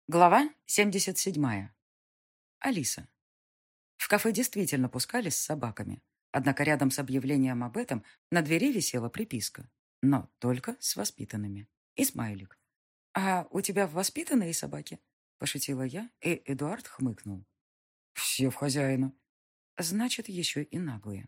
Глава 77. Алиса. В кафе действительно пускались с собаками. Однако рядом с объявлением об этом на двери висела приписка. Но только с воспитанными. И смайлик. «А у тебя воспитанные собаки?» Пошутила я, и Эдуард хмыкнул. Все в хозяина. «Значит, еще и наглые».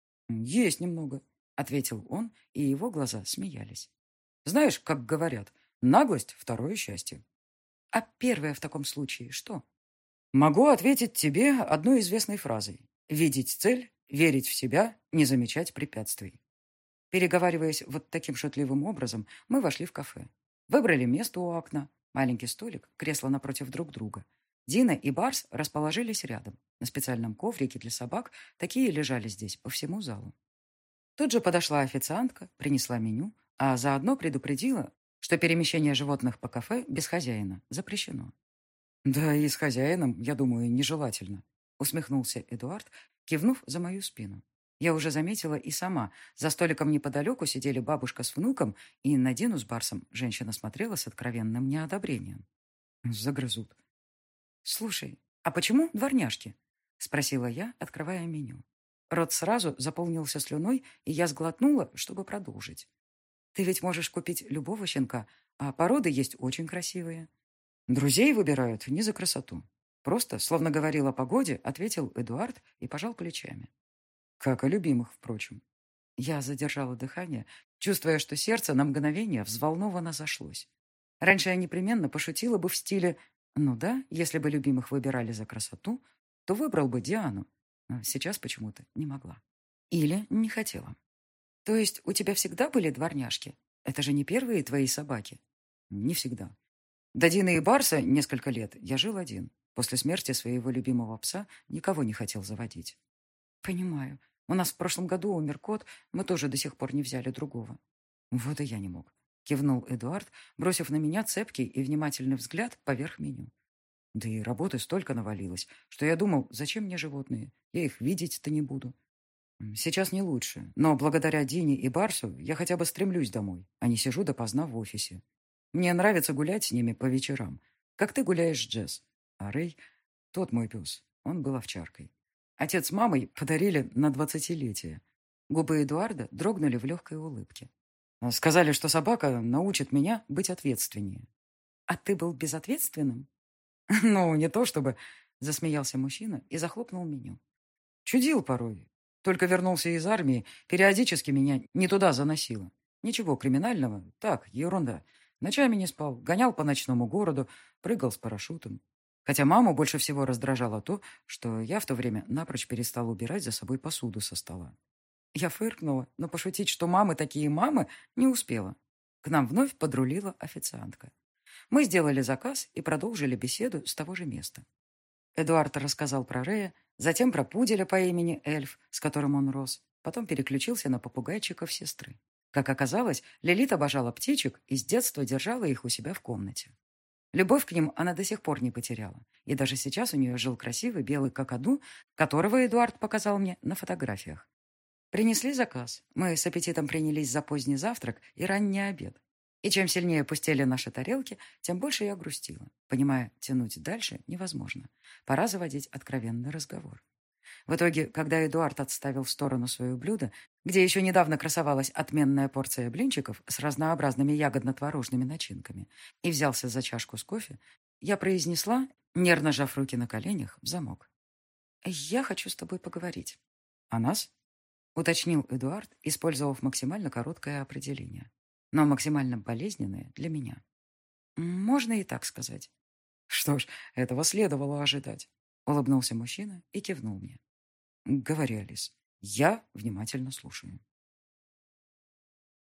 Есть немного, Ответил он, и его глаза смеялись. знаешь, как говорят, наглость — второе счастье. «А первое в таком случае что?» Могу ответить тебе одной известной фразой. Видеть цель, верить в себя, не замечать препятствий. Переговариваясь вот таким шутливым образом, мы вошли в кафе. Выбрали место у окна. Маленький столик, кресло напротив друг друга. Дина и Барс расположились рядом. На специальном коврике для собак такие лежали здесь по всему залу. Тут же подошла официантка, принесла меню, а заодно предупредила, что перемещение животных по кафе без хозяина запрещено. Да и с хозяином, я думаю, нежелательно. Усмехнулся Эдуард, кивнув за мою спину. Я уже заметила и сама. За столиком неподалеку сидели бабушка с внуком, и на Дину с Барсом женщина смотрела с откровенным неодобрением. Загрызут. «Слушай, а почему дворняжки?» — спросила я, открывая меню. Рот сразу заполнился слюной, и я сглотнула, чтобы продолжить. «Ты ведь можешь купить любого щенка, а породы есть очень красивые». Друзей выбирают не за красоту. Просто, словно говорил о погоде, ответил Эдуард и пожал плечами. Как и любимых, впрочем. Я задержала дыхание, чувствуя, что сердце на мгновение взволнованно зашлось. Раньше я непременно пошутила бы в стиле «Ну да, если бы любимых выбирали за красоту, то выбрал бы Диану». Но сейчас почему-то не могла. Или не хотела. «То есть у тебя всегда были дворняжки? Это же не первые твои собаки?» Не всегда. До Дины и Барса несколько лет я жил один. После смерти своего любимого пса никого не хотел заводить. «Понимаю. У нас в прошлом году умер кот, мы тоже до сих пор не взяли другого». Вот и я не мог. Кивнул Эдуард, бросив на меня цепкий и внимательный взгляд поверх меню. Да и работы столько навалилось, что я думал, зачем мне животные? Я их видеть-то не буду. Сейчас не лучше, но благодаря Дине и Барсу я хотя бы стремлюсь домой, а не сижу допоздна в офисе. Мне нравится гулять с ними по вечерам, как ты гуляешь с Джесс. А Рэй, тот мой пес, он был овчаркой. Отец с мамой подарили на 20-летие. Губы Эдуарда дрогнули в легкой улыбке. Сказали, что собака научит меня быть ответственнее. «А ты был безответственным?» Ну, не то чтобы... Засмеялся мужчина и захлопнул меню. Чудил порой. Только вернулся из армии, периодически меня не туда заносило. Ничего криминального, так, ерунда. Ночами не спал, гонял по ночному городу, прыгал с парашютом. Хотя маму больше всего раздражало то, что я в то время напрочь перестал убирать за собой посуду со стола. Я фыркнула, но пошутить, что мамы такие мамы, не успела. К нам вновь подрулила официантка. Мы сделали заказ и продолжили беседу с того же места. Эдуард рассказал про Рея, затем про пуделя по имени Эльф, с которым он рос, потом переключился на попугайчиков сестры. Как оказалось, Лилит обожала птичек и с детства держала их у себя в комнате. Любовь к ним она до сих пор не потеряла, и даже сейчас у нее жил красивый белый какаду, которого Эдуард показал мне на фотографиях. Принесли заказ. Мы с аппетитом принялись за поздний завтрак и ранний обед. И чем сильнее пустели наши тарелки, тем больше я грустила, понимая, тянуть дальше невозможно. Пора заводить откровенный разговор. В итоге, когда Эдуард отставил в сторону свое блюдо, где еще недавно красовалась отменная порция блинчиков с разнообразными ягодно-творожными начинками, и взялся за чашку с кофе, я произнесла, нервно сжав руки на коленях, в замок. «Я хочу с тобой поговорить». «О нас?» — уточнил Эдуард, использовав максимально короткое определение, но максимально болезненное для меня. «Можно и так сказать». «Что ж, этого следовало ожидать», — улыбнулся мужчина и кивнул мне. «Говори, Алис, я внимательно слушаю».